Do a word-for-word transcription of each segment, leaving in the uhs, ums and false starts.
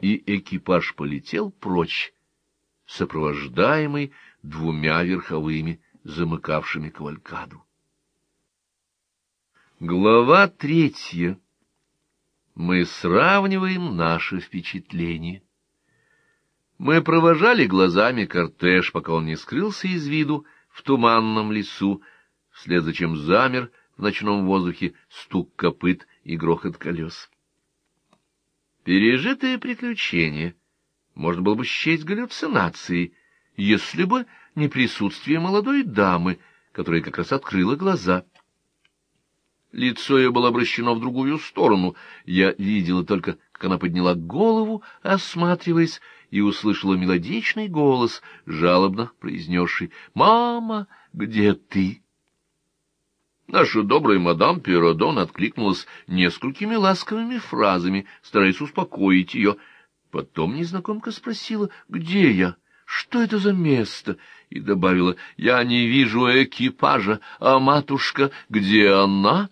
и экипаж полетел прочь, сопровождаемый двумя верховыми, замыкавшими кавалькаду. Глава третья. Мы сравниваем наши впечатления. Мы провожали глазами кортеж, пока он не скрылся из виду в туманном лесу, вслед за чем замер в ночном воздухе стук копыт и грохот колес. Пережитые приключения можно было бы счесть галлюцинацией, если бы не присутствие молодой дамы, которая как раз открыла глаза. Лицо ее было обращено в другую сторону. Я видела только, как она подняла голову, осматриваясь, и услышала мелодичный голос, жалобно произнесший: «Мама, где ты?» Наша добрая мадам Перродон откликнулась несколькими ласковыми фразами, стараясь успокоить ее. Потом незнакомка спросила: «Где я? Что это за место?» И добавила: «Я не вижу экипажа, а матушка, где она?»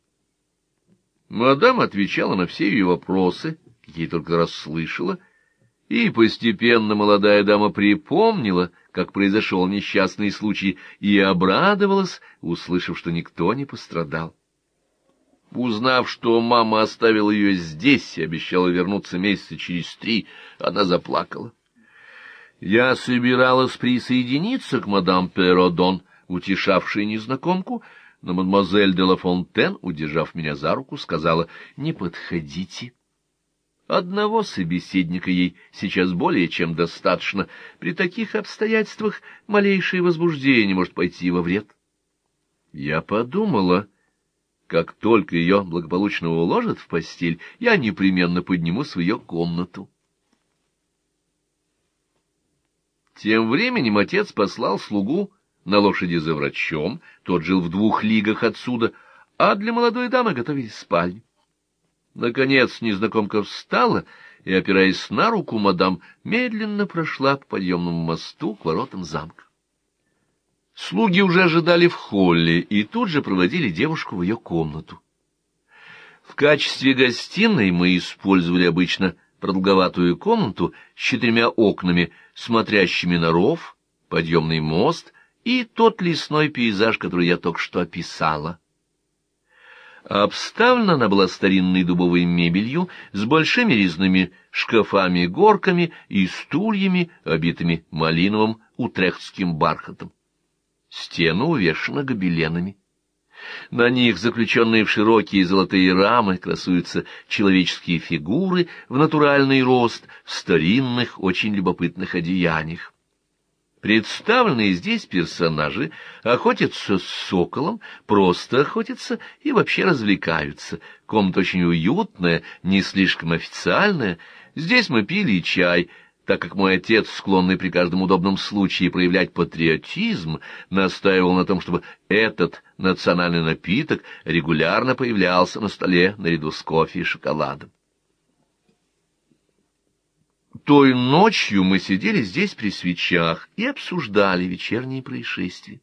Мадам отвечала на все ее вопросы, какие только раз слышала, и постепенно молодая дама припомнила, как произошел несчастный случай, и обрадовалась, услышав, что никто не пострадал. Узнав, что мама оставила ее здесь и обещала вернуться месяца через три, она заплакала. Я собиралась присоединиться к мадам Перродон, утешавшей незнакомку, но мадемуазель де ла Фонтен, удержав меня за руку, сказала: «Не подходите. Одного собеседника ей сейчас более чем достаточно. При таких обстоятельствах малейшее возбуждение может пойти во вред». Я подумала: как только ее благополучно уложат в постель, я непременно поднимусь в ее комнату. Тем временем отец послал слугу на лошади за врачом, тот жил в двух лигах отсюда, а для молодой дамы готовили спальню. Наконец незнакомка встала и, опираясь на руку мадам, медленно прошла по подъемному мосту к воротам замка. Слуги уже ожидали в холле и тут же проводили девушку в ее комнату. В качестве гостиной мы использовали обычно продолговатую комнату с четырьмя окнами, смотрящими на ров, подъемный мост и тот лесной пейзаж, который я только что описала. Обставлена она была старинной дубовой мебелью с большими резными шкафами-горками и стульями, обитыми малиновым утрехтским бархатом. Стены увешаны гобеленами. На них, заключенные в широкие золотые рамы, красуются человеческие фигуры в натуральный рост в старинных, очень любопытных одеяниях. Представленные здесь персонажи охотятся с соколом, просто охотятся и вообще развлекаются. Комната очень уютная, не слишком официальная. Здесь мы пили чай, так как мой отец, склонный при каждом удобном случае проявлять патриотизм, настаивал на том, чтобы этот национальный напиток регулярно появлялся на столе наряду с кофе и шоколадом. Той ночью мы сидели здесь при свечах и обсуждали вечерние происшествия.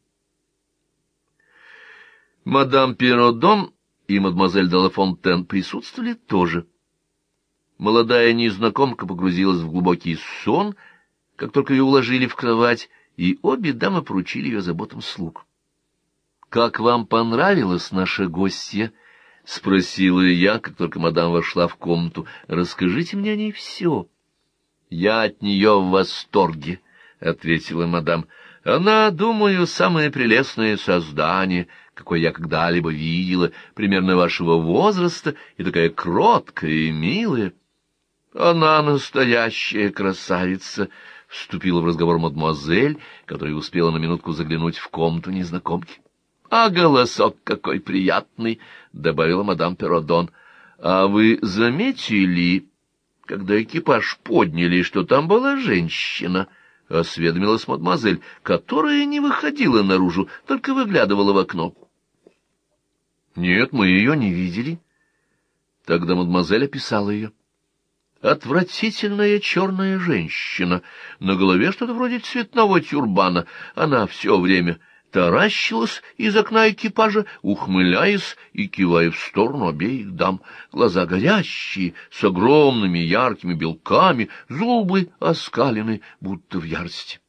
Мадам Перродон и мадемуазель де ла Фонтен присутствовали тоже. Молодая незнакомка погрузилась в глубокий сон, как только ее уложили в кровать, и обе дамы поручили ее заботам слуг. «Как вам понравилась наша гостья?» — спросила я, как только мадам вошла в комнату. «Расскажите мне о ней все». «Я от нее в восторге», — ответила мадам. «Она, думаю, самое прелестное создание, какое я когда-либо видела, примерно вашего возраста, и такая кроткая и милая». «Она настоящая красавица», — вступила в разговор мадемуазель, которая успела на минутку заглянуть в комнату незнакомки. «А голосок какой приятный», — добавила мадам Перродон. «А вы заметили, когда экипаж подняли, что там была женщина?» — осведомилась мадемуазель, которая не выходила наружу, только выглядывала в окно. «Нет, мы ее не видели». Тогда мадемуазель описала ее. Отвратительная черная женщина, на голове что-то вроде цветного тюрбана. Она все время таращилась из окна экипажа, ухмыляясь и кивая в сторону обеих дам. Глаза горящие, с огромными яркими белками, зубы оскалены, будто в ярости.